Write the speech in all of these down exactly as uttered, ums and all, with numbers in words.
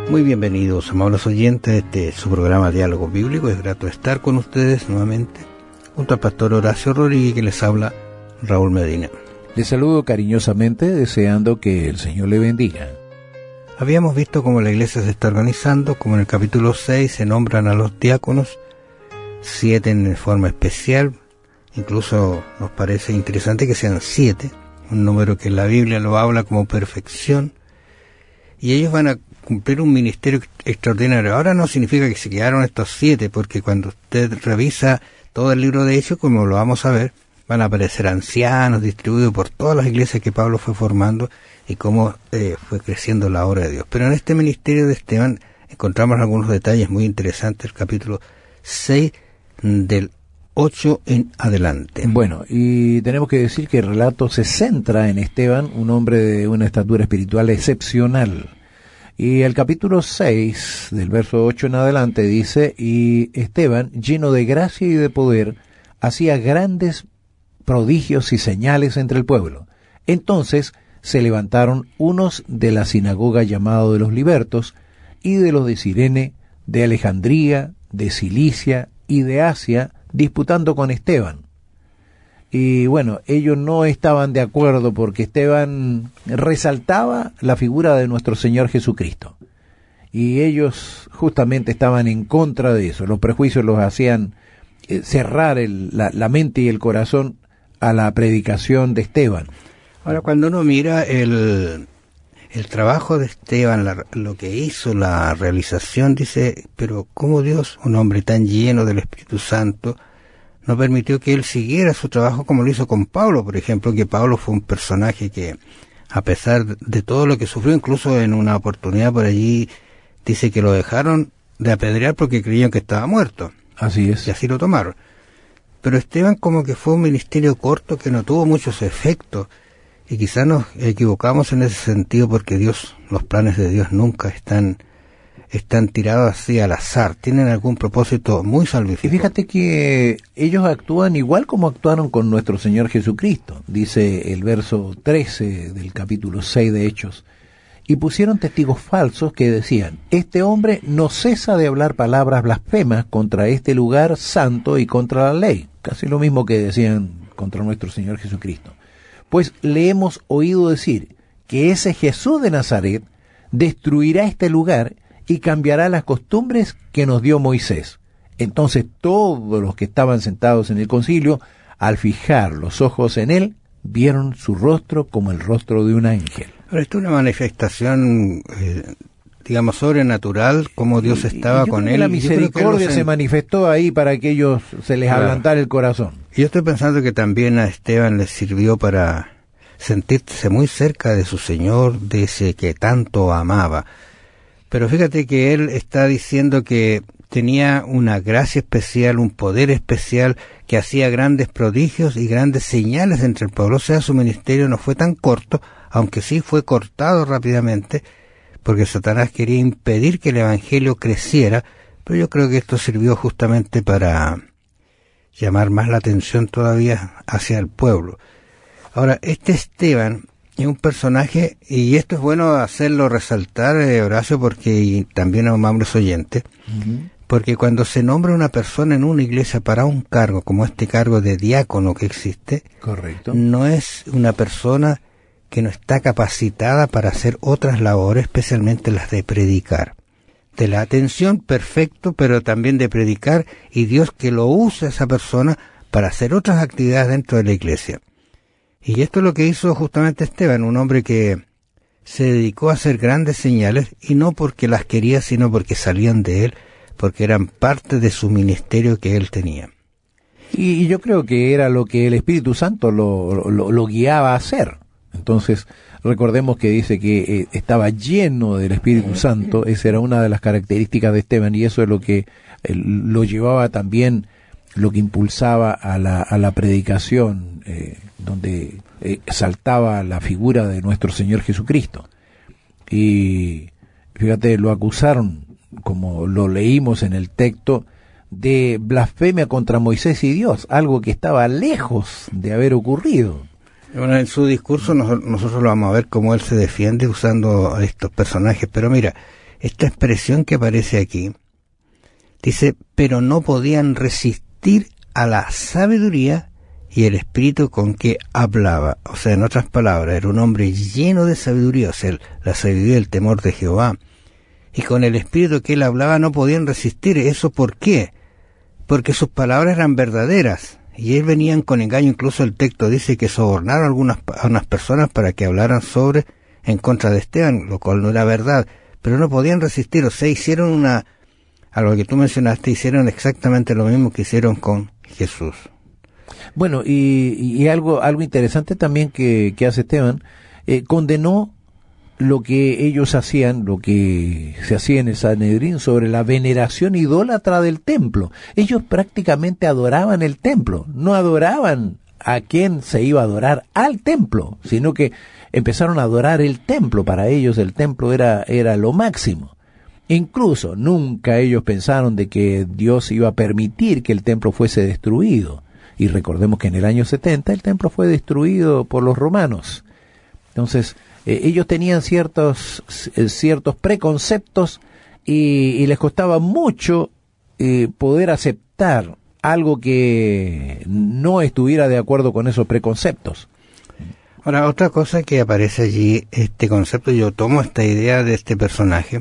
Muy bienvenidos, amables oyentes, a este su programa Diálogo Bíblico. Es grato estar con ustedes nuevamente, junto al pastor Horacio Rodríguez, que les habla Raúl Medina. Les saludo cariñosamente, deseando que el Señor le bendiga. Habíamos visto cómo la iglesia se está organizando, como en el capítulo seis se nombran a los diáconos, siete en forma especial. Incluso nos parece interesante que sean siete, un número que la Biblia lo habla como perfección, y ellos van a cumplir un ministerio extraordinario. Ahora no significa que se quedaron estos siete, porque cuando usted revisa todo el libro de Hechos, como lo vamos a ver, van a aparecer ancianos distribuidos por todas las iglesias que Pablo fue formando y cómo eh, fue creciendo la obra de Dios. Pero en este ministerio de Esteban encontramos algunos detalles muy interesantes, el capítulo seis del ocho en adelante. Bueno, y tenemos que decir que el relato se centra en Esteban, un hombre de una estatura espiritual excepcional. Y el capítulo seis, del verso ocho en adelante, dice: y Esteban, lleno de gracia y de poder, hacía grandes prodigios y señales entre el pueblo. Entonces se levantaron unos de la sinagoga llamado de los libertos, y de los de Cirene, de Alejandría, de Cilicia y de Asia, disputando con Esteban. Y bueno, ellos no estaban de acuerdo porque Esteban resaltaba la figura de nuestro Señor Jesucristo. Y ellos justamente estaban en contra de eso. Los prejuicios los hacían eh, cerrar el, la, la mente y el corazón a la predicación de Esteban. Ahora, cuando uno mira el, el trabajo de Esteban, la, lo que hizo, la realización, dice, pero ¿cómo Dios, un hombre tan lleno del Espíritu Santo, no permitió que él siguiera su trabajo como lo hizo con Pablo, por ejemplo, que Pablo fue un personaje que, a pesar de todo lo que sufrió, incluso en una oportunidad por allí, dice que lo dejaron de apedrear porque creían que estaba muerto. Así es. Y así lo tomaron. Pero Esteban como que fue un ministerio corto que no tuvo muchos efectos, y quizás nos equivocamos en ese sentido porque Dios, los planes de Dios nunca están están tirados así al azar, tienen algún propósito muy salvífico. Y fíjate que ellos actúan igual como actuaron con nuestro Señor Jesucristo, dice el verso trece del capítulo seis de Hechos, y pusieron testigos falsos que decían: este hombre no cesa de hablar palabras blasfemas contra este lugar santo y contra la ley, casi lo mismo que decían contra nuestro Señor Jesucristo. Pues le hemos oído decir que ese Jesús de Nazaret destruirá este lugar y cambiará las costumbres que nos dio Moisés. Entonces todos los que estaban sentados en el concilio, al fijar los ojos en él, vieron su rostro como el rostro de un ángel. Ahora, esto es una manifestación, eh, digamos, sobrenatural, como Dios estaba y con él. La misericordia se manifestó ahí para que ellos se les claro. adelantara el corazón. Y yo estoy pensando que también a Esteban le sirvió para sentirse muy cerca de su Señor, de ese que tanto amaba. Pero fíjate que él está diciendo que tenía una gracia especial, un poder especial, que hacía grandes prodigios y grandes señales entre el pueblo. O sea, su ministerio no fue tan corto, aunque sí fue cortado rápidamente, porque Satanás quería impedir que el evangelio creciera, pero yo creo que esto sirvió justamente para llamar más la atención todavía hacia el pueblo. Ahora, este Esteban es un personaje, y esto es bueno hacerlo resaltar, eh, Horacio, porque y también a amables oyentes, uh-huh. porque cuando se nombra una persona en una iglesia para un cargo, como este cargo de diácono que existe, correcto, no es una persona que no está capacitada para hacer otras labores, especialmente las de predicar. De la atención, perfecto, pero también de predicar, y Dios que lo usa a esa persona para hacer otras actividades dentro de la iglesia. Y esto es lo que hizo justamente Esteban, un hombre que se dedicó a hacer grandes señales, y no porque las quería, sino porque salían de él, porque eran parte de su ministerio que él tenía. Y yo creo que era lo que el Espíritu Santo lo, lo, lo guiaba a hacer. Entonces, recordemos que dice que eh, estaba lleno del Espíritu Santo. Esa era una de las características de Esteban, y eso es lo que eh, lo llevaba también, lo que impulsaba a la, a la predicación, eh, donde eh, saltaba la figura de nuestro Señor Jesucristo. Y fíjate, lo acusaron, como lo leímos en el texto, de blasfemia contra Moisés y Dios, algo que estaba lejos de haber ocurrido. Bueno, en su discurso nos, nosotros lo vamos a ver cómo él se defiende usando a estos personajes, pero mira, esta expresión que aparece aquí, dice, pero no podían resistir a la sabiduría y el espíritu con que hablaba. O sea, en otras palabras, era un hombre lleno de sabiduría, o sea, la sabiduría y el temor de Jehová. Y con el espíritu que él hablaba no podían resistir. ¿Eso por qué? Porque sus palabras eran verdaderas. Y ellos venían con engaño. Incluso el texto dice que sobornaron a algunas a unas personas para que hablaran sobre, en contra de Esteban, lo cual no era verdad. Pero no podían resistir. O sea, hicieron una, a lo que tú mencionaste, hicieron exactamente lo mismo que hicieron con Jesús. Bueno, y, y algo algo interesante también que, que hace Esteban, eh, condenó lo que ellos hacían, lo que se hacía en el Sanedrín sobre la veneración idólatra del templo. Ellos prácticamente adoraban el templo, no adoraban a quien se iba a adorar al templo, sino que empezaron a adorar el templo. Para ellos el templo era, era lo máximo. Incluso nunca ellos pensaron de que Dios iba a permitir que el templo fuese destruido. Y recordemos que en el año setenta el templo fue destruido por los romanos. Entonces, eh, ellos tenían ciertos, eh, ciertos preconceptos y, y les costaba mucho eh, poder aceptar algo que no estuviera de acuerdo con esos preconceptos. Ahora, otra cosa que aparece allí, este concepto, yo tomo esta idea de este personaje.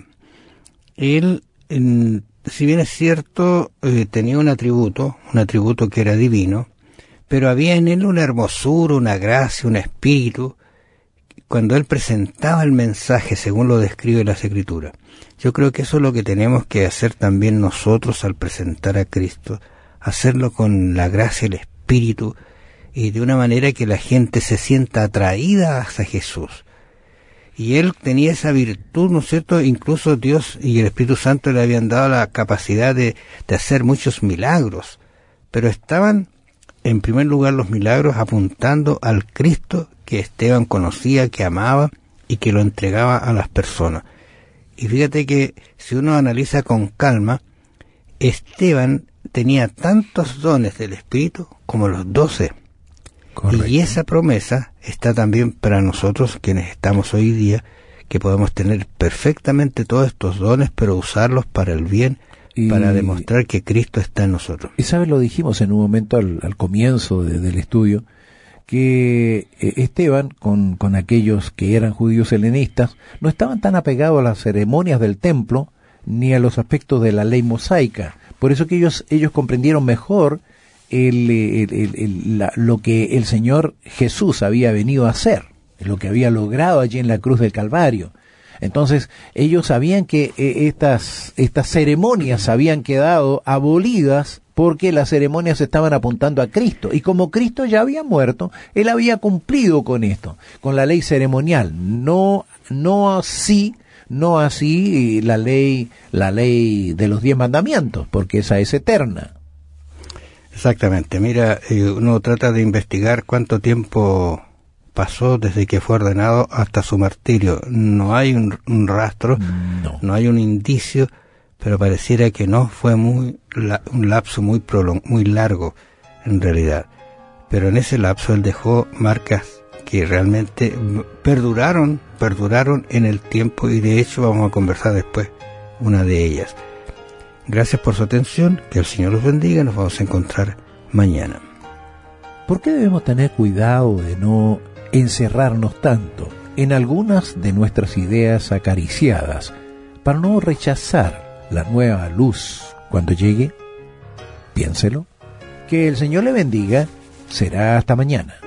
Él, en, si bien es cierto, eh, tenía un atributo, un atributo que era divino, pero había en él una hermosura, una gracia, un espíritu, cuando él presentaba el mensaje según lo describe las Escrituras. Yo creo que eso es lo que tenemos que hacer también nosotros al presentar a Cristo, hacerlo con la gracia y el espíritu, y de una manera que la gente se sienta atraída hacia Jesús. Y él tenía esa virtud, ¿no es cierto? Incluso Dios y el Espíritu Santo le habían dado la capacidad de, de hacer muchos milagros. Pero estaban, en primer lugar, los milagros apuntando al Cristo que Esteban conocía, que amaba y que lo entregaba a las personas. Y fíjate que si uno analiza con calma, Esteban tenía tantos dones del Espíritu como los doce. Correcto. Y esa promesa está también para nosotros, quienes estamos hoy día, que podemos tener perfectamente todos estos dones, pero usarlos para el bien, y para demostrar que Cristo está en nosotros. Y sabes, lo dijimos en un momento al, al comienzo de, del estudio, que Esteban, con, con aquellos que eran judíos helenistas, no estaban tan apegados a las ceremonias del templo, ni a los aspectos de la ley mosaica. Por eso que ellos, ellos comprendieron mejor El, el, el, el, la, lo que el Señor Jesús había venido a hacer, lo que había logrado allí en la cruz del Calvario. Entonces ellos sabían que eh, estas, estas ceremonias habían quedado abolidas porque las ceremonias estaban apuntando a Cristo, y como Cristo ya había muerto, Él había cumplido con esto, con la ley ceremonial, no, no así, no así la ley, la ley de los diez mandamientos, porque esa es eterna. Exactamente. Mira, uno trata de investigar cuánto tiempo pasó desde que fue ordenado hasta su martirio. No hay un, un rastro, no. no hay un indicio, pero pareciera que no fue muy la, un lapso muy prolong, muy largo en realidad. Pero en ese lapso él dejó marcas que realmente perduraron, perduraron en el tiempo, y de hecho vamos a conversar después una de ellas. Gracias por su atención, que el Señor los bendiga, nos vamos a encontrar mañana. ¿Por qué debemos tener cuidado de no encerrarnos tanto en algunas de nuestras ideas acariciadas para no rechazar la nueva luz cuando llegue? Piénselo. Que el Señor le bendiga. Será hasta mañana.